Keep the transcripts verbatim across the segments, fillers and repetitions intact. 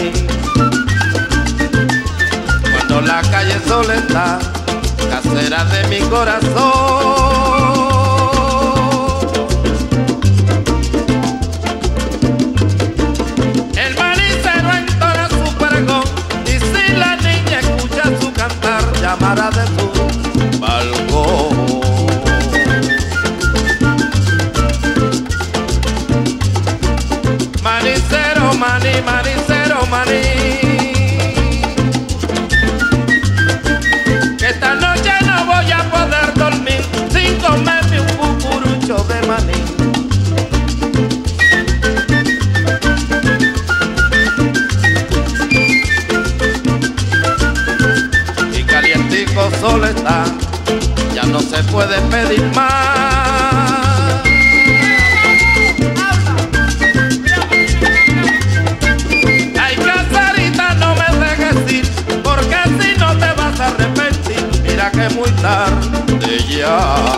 Cuando la calle sola está, casera de mi corazón. El manicero entona su pregón, y si la niña escucha su cantar, llamará de su balcón. Manicero, maní, manicero, maní, que esta noche no voy a poder dormir sin comerme un cucurucho de maní. Y calientico solo está, ya no se puede pedir más. Que muy tarde ya.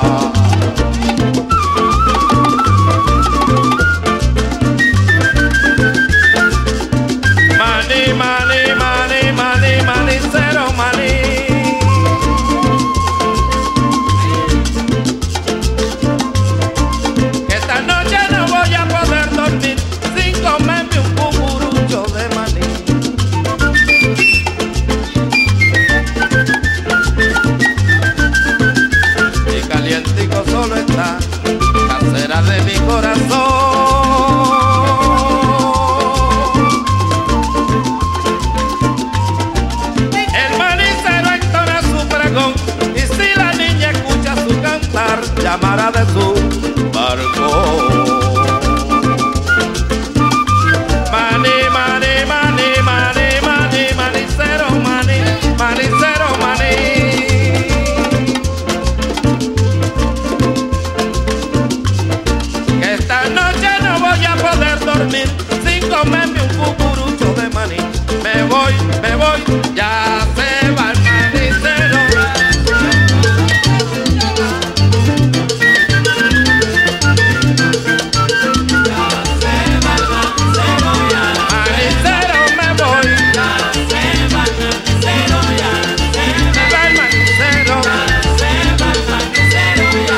Maní, maní, maní, maní, manicero, maní. Que esta noche no voy a poder dormir sin comerme un cucurucho de maní. Calientico solo está, casera de mi corazón. El manicero entona su pregón, y si la niña escucha su cantar, llamará de su barco. Maní, maní, maní, maní, maní, manicero, maní, manicero, maní. Dormir sin comerme un cucurucho de maní. Me voy, me voy, ya se va el manicero. Ya se va el manicero, ya. Manicero me voy. Ya se va el manicero, ya. Se va el manicero. Ya se va el manicero, ya.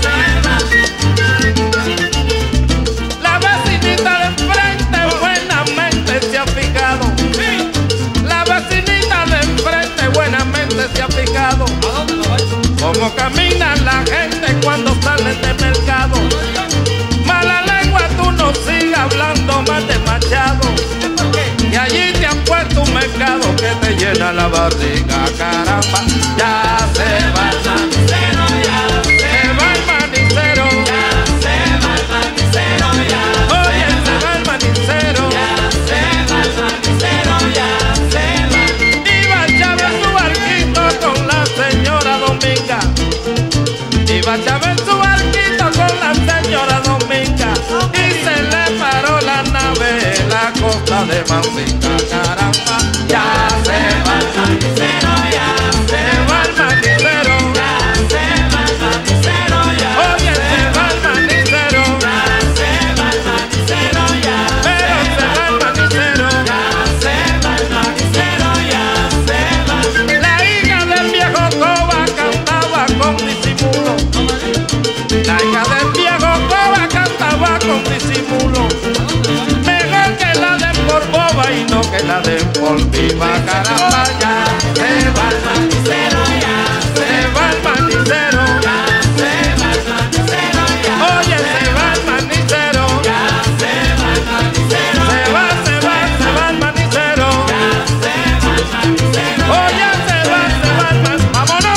La vecinita de enfrente buenamente se ha fijado. La vecinita de enfrente buenamente se ha fijado. Cómo camina la gente cuando salen de mercado. Mala lengua, tú no sigas hablando más de Machado. Y allí te han puesto un mercado que te llena la barriga, caramba. Ya se va el manicero, ya se va el manicero. Ya se va el manicero, ya. Oye, se va el manicero. Ya se va el manicero, ya se va. Iba Chávez su barquito con la señora Dominga. Iba Chávez su barquito con la señora Dominga. Y se le paró la nave en la costa de Mancinca, caramba. Ya se va el Manicero, ya se va el manicero. ya se va el manicero, ya. Oye, se va el manicero. Ya se va el manicero, ya. Pero se va el manicero. Ya se va el manicero, ya se va. La hija del viejo Coba cantaba con disimulo. La hija del viejo Coba cantaba con disimulo. Mejor que la den por boba y no que la den por viva, caramba. Ya se va el manicero, ya se va el manicero. ya se va el manicero, ya. Oye, se va el manicero. Ya se va el manicero, Se va, se va, se va el manicero. ya se va el manicero. Oye, se va, se va el manicero. ¡Vámonos!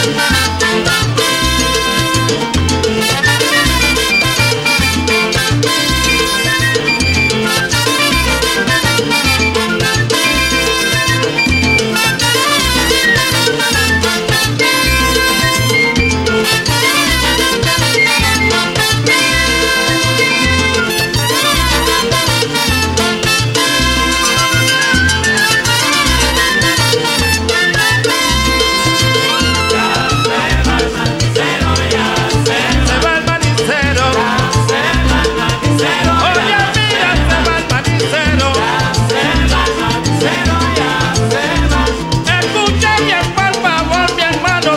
Ya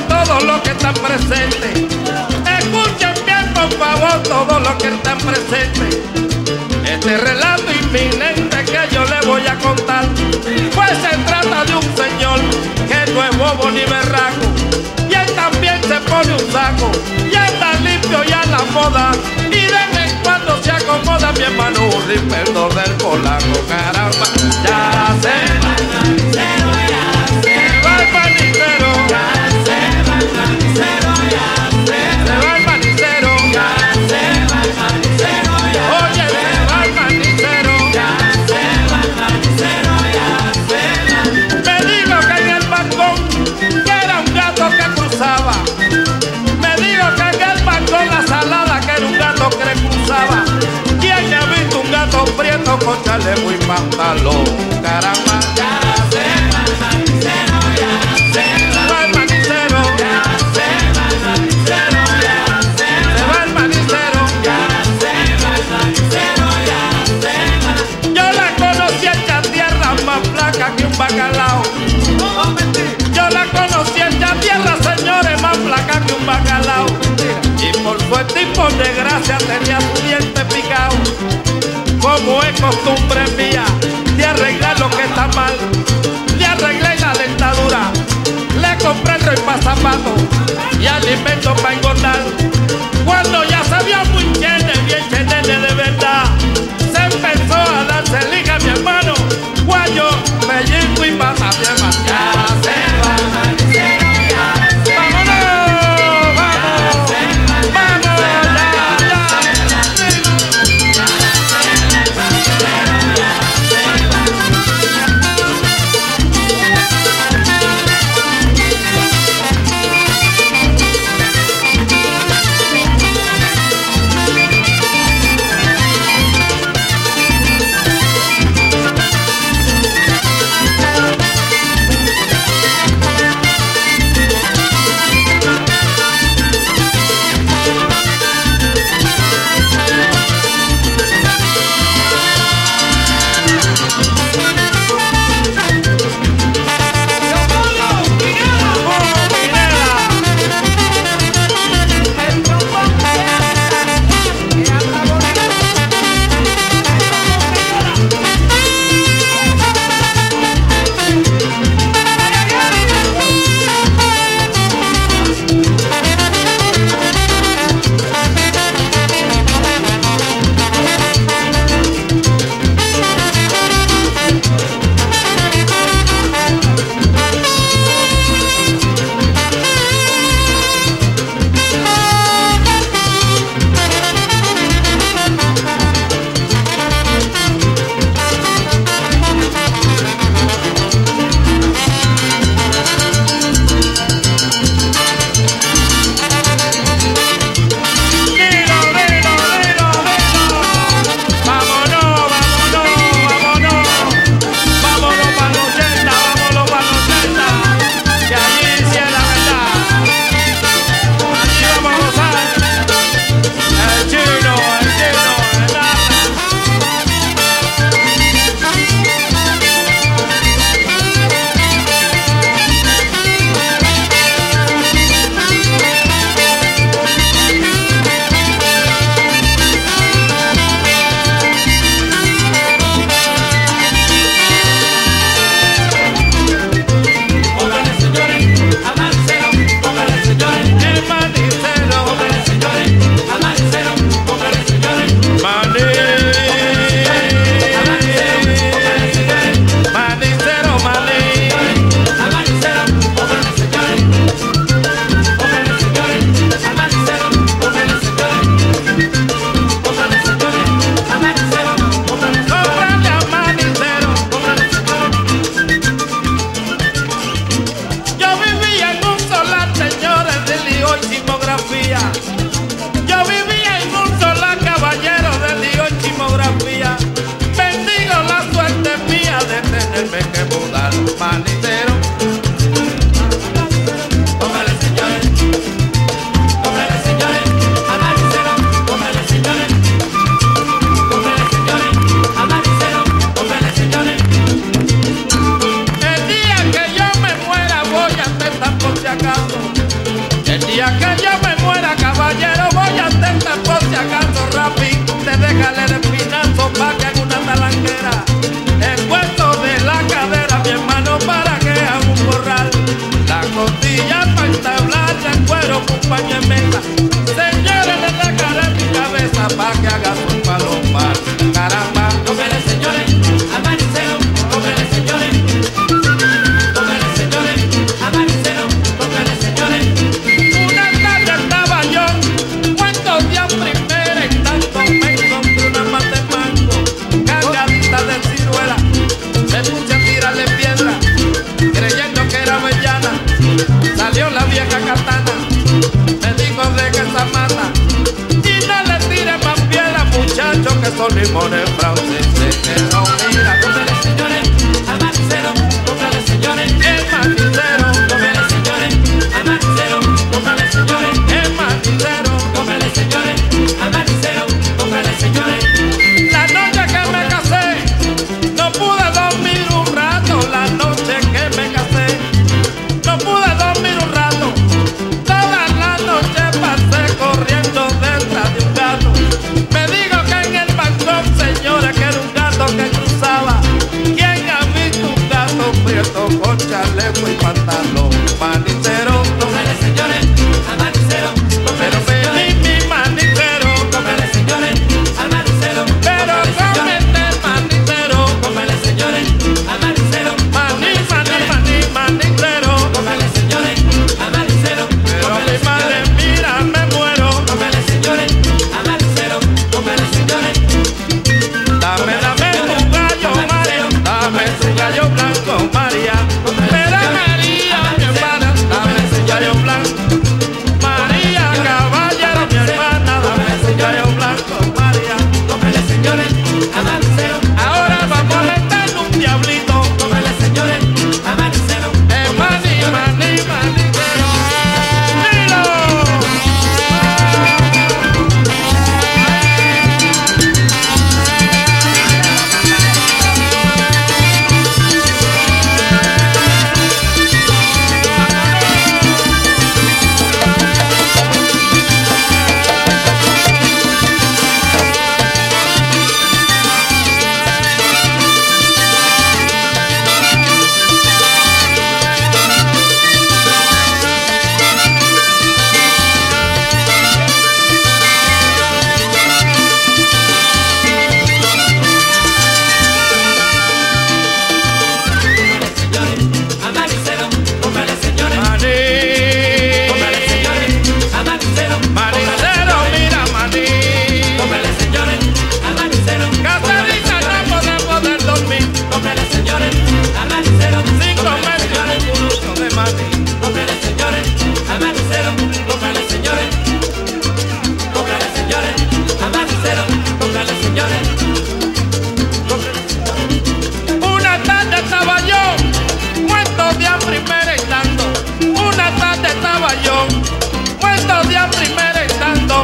todos los que están presentes. Escuchen bien, por favor, todos los que están presentes. Este relato inminente que yo le voy a contar, pues se trata de un señor que no es bobo ni berraco, y él también se pone un saco, y anda limpio y a la moda, y de vez en cuando se acomoda mi hermano un riperdo del polaco, caramba, ya se va el manicero, ya se va el manicero, ya se va el manicero, ya se va el manicero, ya se va el manicero, oye, se va el manicero, ya se va el manicero, ya se va. Me digo que en el balcón, que era un gato que cruzaba. Me digo que en el balcón la salada, que era un gato que cruzaba. ¿Quién ha visto un gato prieto con chaleco y pantalón? Caramba, ya se va el manicero, ya se va el manicero, ya se va el manicero, ya se va el manicero, ya se va el manicero, ya se va. Yo la conocí hecha tierra, más flaca que un bacalao. Yo la conocí hecha tierra, señores, más flaca que un bacalao. Y por suerte y por desgracia tenía su diente picado. Como es costumbre mía de arreglar lo que está mal, le arreglé la dentadura, le compré el rey pa' zapatos y alimento para engordar. Cuando ya se vio muy chene, bien chenene de verdad, se empezó a darse liga mi hermano, guayo, pellizco y pata bien más. Ya se va el manicero, ya se va. ¡Vámonos! ¡Vamos! ¡Vamos! ¡Ya, ya!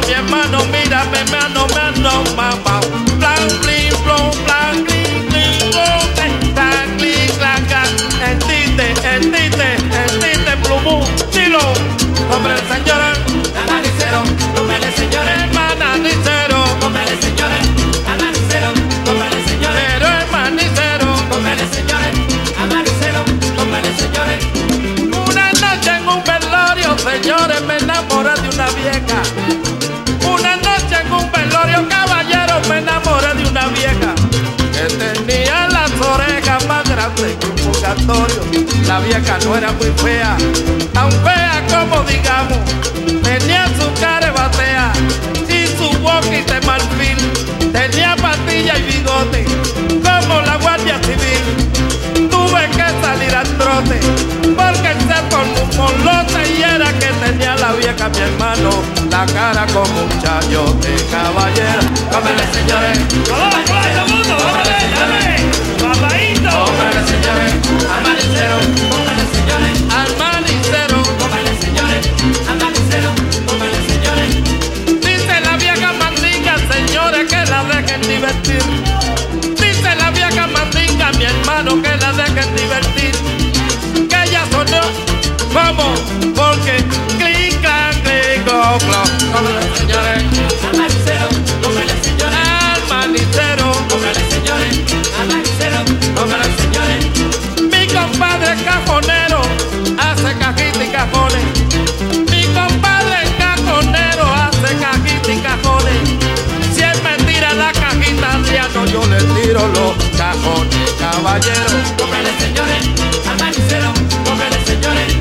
mi hermano, mírame, me ando, me ando, mamá. Plan, plin, plon, plan, clin, clin, plon, plan, clin, clan, clan. Entite, entite, entite, plumú, chilo. Hombre, señores, Amanicero, cómele señores, hermana, nicero. cómele señores, amanicero, cómele señores, Pero hermanicero. cómele señores, amanicero, cómele señores. Una noche en un velorio, señores, me enamoré de una vieja. Una noche en un velorio, caballero, me enamoré de una vieja que tenía las orejas más grandes que un purgatorio. La vieja no era muy fea, tan fea como digamos. Tenía su cara batea y su boquita de marfil. Tenía patilla y bigote como la Guardia Civil. Tuve que salir al trote porque se formó un molote y era que tenía la vieja, mi hermano, la cara como un chayote, caballero. Cómele, señores, ¡Vamos, todo el mundo! ¡Dale, dale! ¡Papaíto! Cómele señores, amanicero, cómele señores, al manicero. cómele señores, amanicero, cómele señores. Dice la vieja mandinga, señores, que la dejen divertir. Dice la vieja mandinga, mi hermano, que la dejen divertir. Que ella sonó como, porque clic, clac, clic, cloc, cloc. Cómele, señores, Amanicero, cómele señores, al manicero. cómele señores, amanicero, cómele señores. Mi compadre cajonero hace cajita y cajones. Mi compadre cajonero hace cajita y cajones. Si él me tira la cajita al diablo, yo le tiro los cajones, caballero. Cómele señores, amanicero, cómele señores,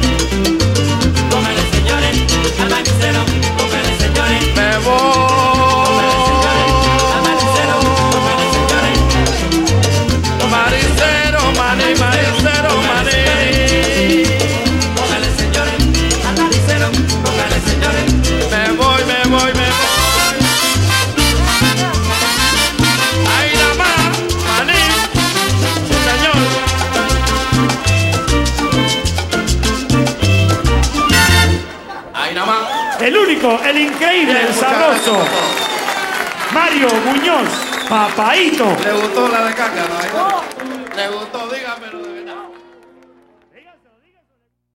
cómele señores, amanicero, cómele señores. Me voy. Maricero, maní, maricero, maní. Cómele señores, amanicero, cómele señores. Me voy, me voy, me voy. Ahí nada más, maní, sí, señor. Ahí nada más. El único, el increíble, Bien, el muchas sabroso. gracias. Mario Muñoz, Papaíto. ¿Le gustó la de caca? ¿No? ¿Le gustó? Dígamelo de verdad.